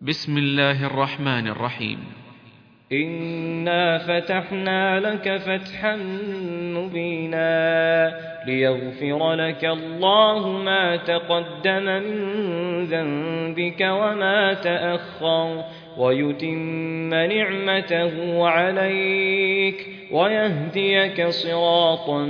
بسم الله الرحمن الرحيم. إنا فتحنا لك فتحا مبينا ليغفر لك الله ما تقدم من ذنبك وما تأخر ويتم نعمته عليك ويهديك صراطا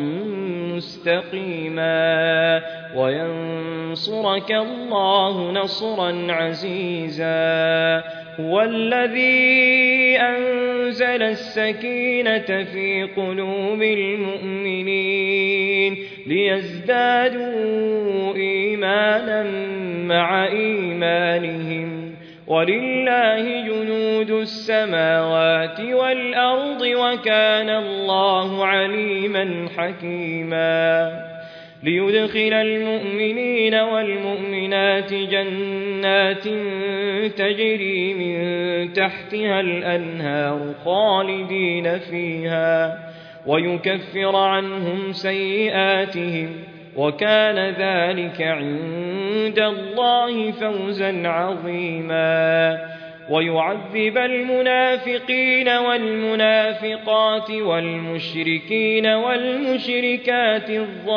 مستقيما وينصرك الله نصرا عزيزا. هو الذي أنزل السكينة في قلوب المؤمنين ليزدادوا إيمانا مع إيمانهم ولله جنود السماوات والأرض وكان الله عليما حكيما. ليدخل المؤمنين والمؤمنات جنات تجري من تحتها الأنهار خالدين فيها ويكفر عنهم سيئاتهم وكان ذلك عند الله فوزا عظيما. ويعذب المنافقين والمنافقات والمشركين والمشركات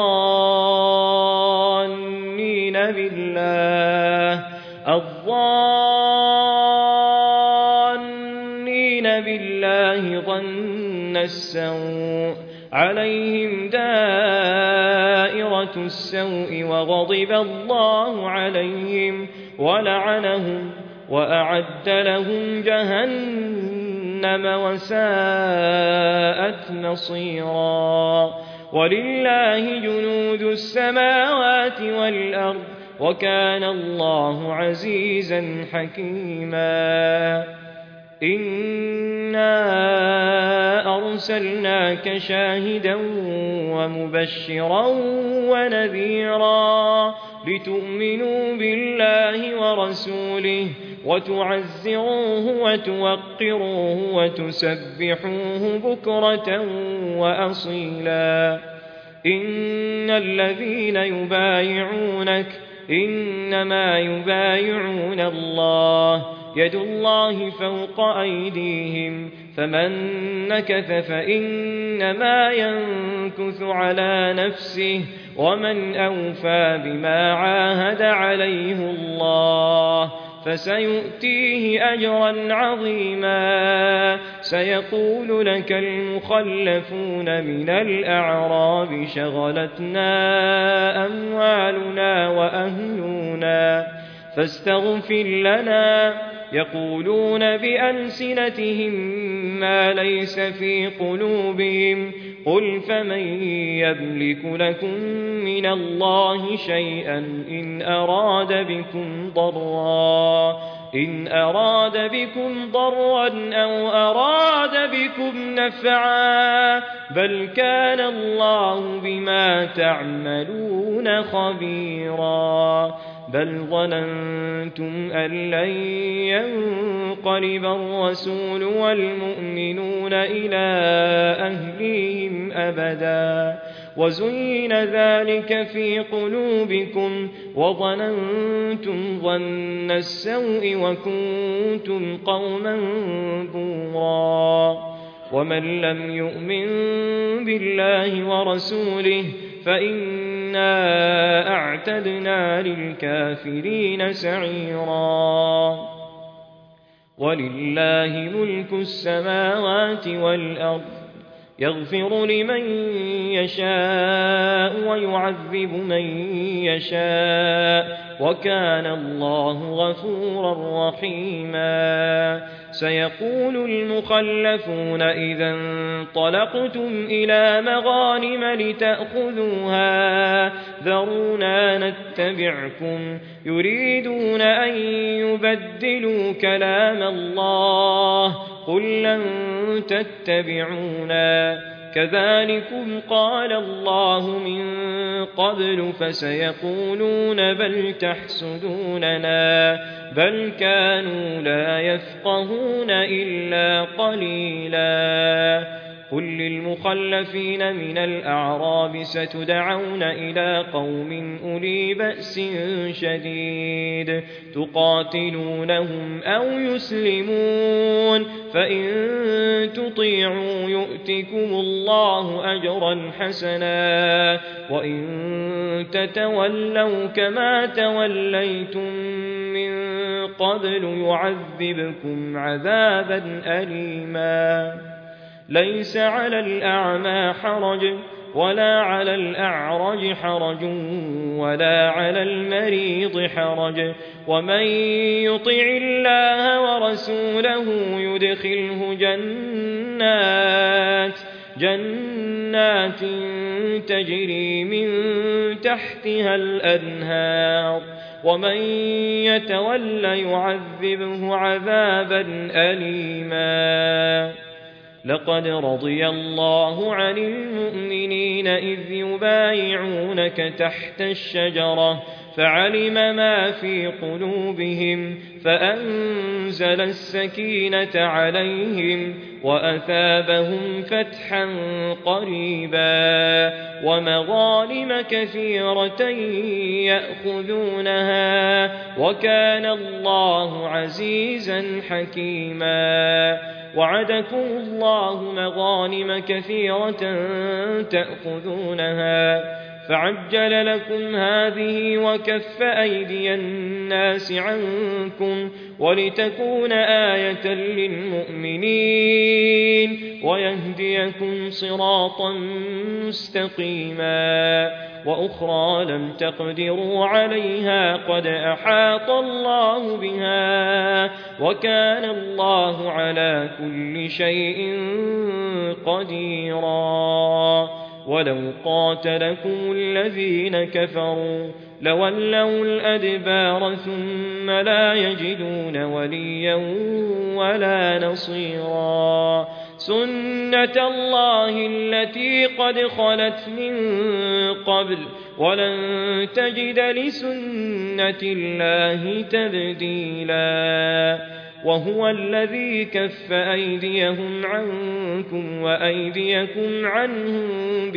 الظانين بالله ظن السوء عليهم دائرة السوء وغضب الله عليهم ولعنهم وأعد لهم جهنم وساءت مصيرا. ولله جنود السماوات والأرض وكان الله عزيزا حكيما. إنا أرسلناك شاهدا ومبشرا ونذيرا لتؤمنوا بالله ورسوله وتعزروه وتوقروه وتسبحوه بكرة وأصيلا. إن الذين يبايعونك إنما يبايعون الله يد الله فوق أيديهم فمن نكث فإنما ينكث على نفسه ومن أوفى بما عاهد عليه الله فسيؤتيه أجرا عظيما. سيقول لك المخلفون من الأعراب شغلتنا أموالنا وأهلنا فاستغفر لنا يقولون بألسنتهم ما ليس في قلوبهم قل فمن يملك لكم من الله شيئا إن أراد بكم ضرا أو أراد بكم نفعا بل كان الله بما تعملون خبيرا. بل ظننتم أن لن ينقلب الرسول والمؤمنون إلى أهليهم أبدا وزين ذلك في قلوبكم وظننتم ظن السوء وكنتم قوما بورا. ومن لم يؤمن بالله ورسوله فإنا أعتدنا للكافرين سعيرا. ولله ملك السماوات والأرض يغفر لمن يشاء ويعذب من يشاء وكان الله غفورا رحيما. سيقول المخلفون إذا انطلقتم إلى مغانم لتأخذوها ذرونا نتبعكم يريدون أن يبدلوا كلام الله قل لن تتبعونا كذلكم قال الله من قبل فسيقولون بل تحسدوننا بل كانوا لا يفقهون إلا قليلا. قل للمخلفين من الأعراب ستدعون إلى قوم أولي بأس شديد تقاتلونهم أو يسلمون فإن تطيعوا يؤتكم الله أجرا حسنا وإن تتولوا كما توليتم من قبل يعذبكم عذابا أليما ليس على الأعمى حرج ولا على الأعرج حرج ولا على المريض حرج ومن يطع الله ورسوله يدخله جنات تجري من تحتها الأنهار ومن يتول يعذبه عذابا أليما لقد رضي الله عن المؤمنين إذ يبايعونك تحت الشجرة فعلم ما في قلوبهم فأنزل السكينة عليهم وأثابهم فتحا قريبا ومغانم كثيرة يأخذونها وكان الله عزيزا حكيما وعدكم الله مغانم كثيرة تأخذونها فعجل لكم هذه وكف أيدي الناس عنكم ولتكون آية للمؤمنين ويهديكم صراطا مستقيما وأخرى لم تقدروا عليها قد أحاط الله بها وكان الله على كل شيء قديرا ولو قاتلكم الذين كفروا لولوا الأدبار ثم لا يجدون وليا ولا نصيرا سنة الله التي قد خلت من قبل ولن تجد لسنة الله تبديلا وهو الذي كف أيديهم عنكم وأيديكم عنهم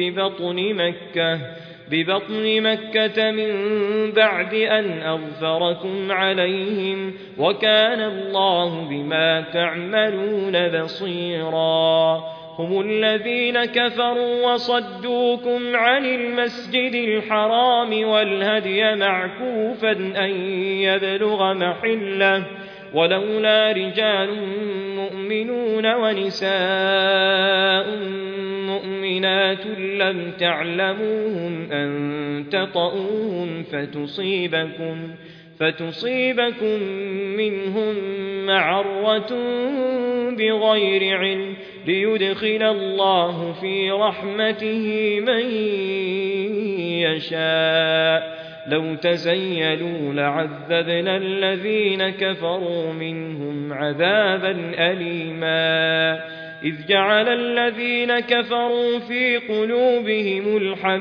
ببطن مكة من بعد أن أظفركم عليهم وكان الله بما تعملون بصيرا هم الذين كفروا وصدوكم عن المسجد الحرام والهدي معكوفا أن يبلغ محله ولولا رجال مؤمنون ونساء مؤمنات لم تعلموهم أن تطؤوهم فتصيبكم منهم معرة بغير علم ليدخل الله في رحمته من يشاء لو تزيلوا لعذبنا الذين كفروا منهم عذابا أليما إذ جعل الذين كفروا في قلوبهم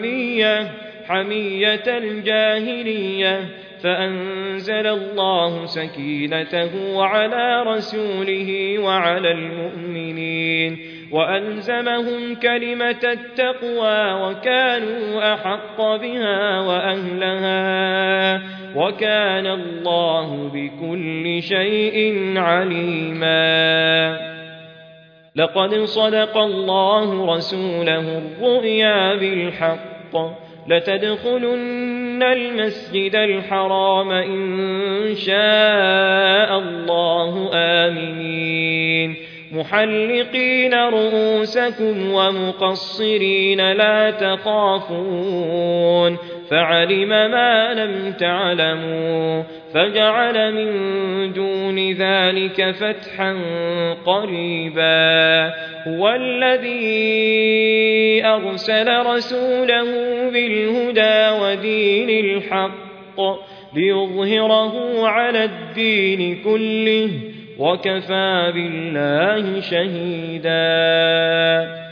حمية الجاهلية فأنزل الله سكينته على رسوله وعلى المؤمنين وألزمهم كلمة التقوى وكانوا أحق بها وأهلها وكان الله بكل شيء عليما لقد صدق الله رسوله الرؤيا بالحق لتدخلن المسجد الحرام إن شاء الله آمنين محلقين رؤوسكم ومقصرين لا تخافون فعلم ما لم تعلموا فجعل من دون ذلك فتحا قريبا هو الذي أرسل رسوله بالهدى ودين الحق ليظهره على الدين كله وكفى بالله شهيدا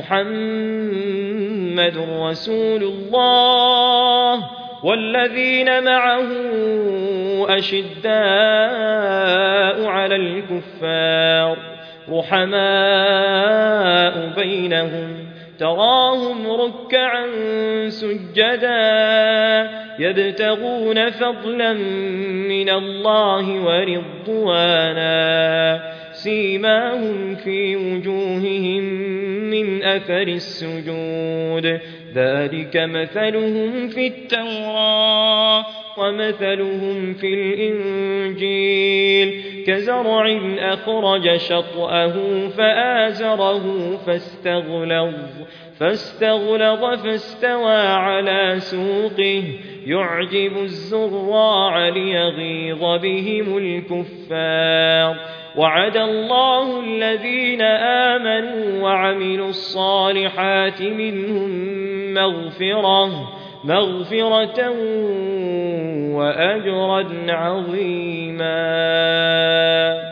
محمد رسول الله والذين معه أشداء على الكفار رحماء بينهم تراهم ركعا سجدا يبتغون فضلا من الله ورضوانا سيماهم في وجوههم من أثر السجود ذلك مثلهم في التوراة ومثلهم في الإنجيل كزرع أخرج شطأه فآزره فاستغلظ فاستوى على سوقه يعجب الزراع ليغيظ بهم الكفار وعد الله الذين آمنوا وعملوا الصالحات منهم مغفرة وأجرا عظيما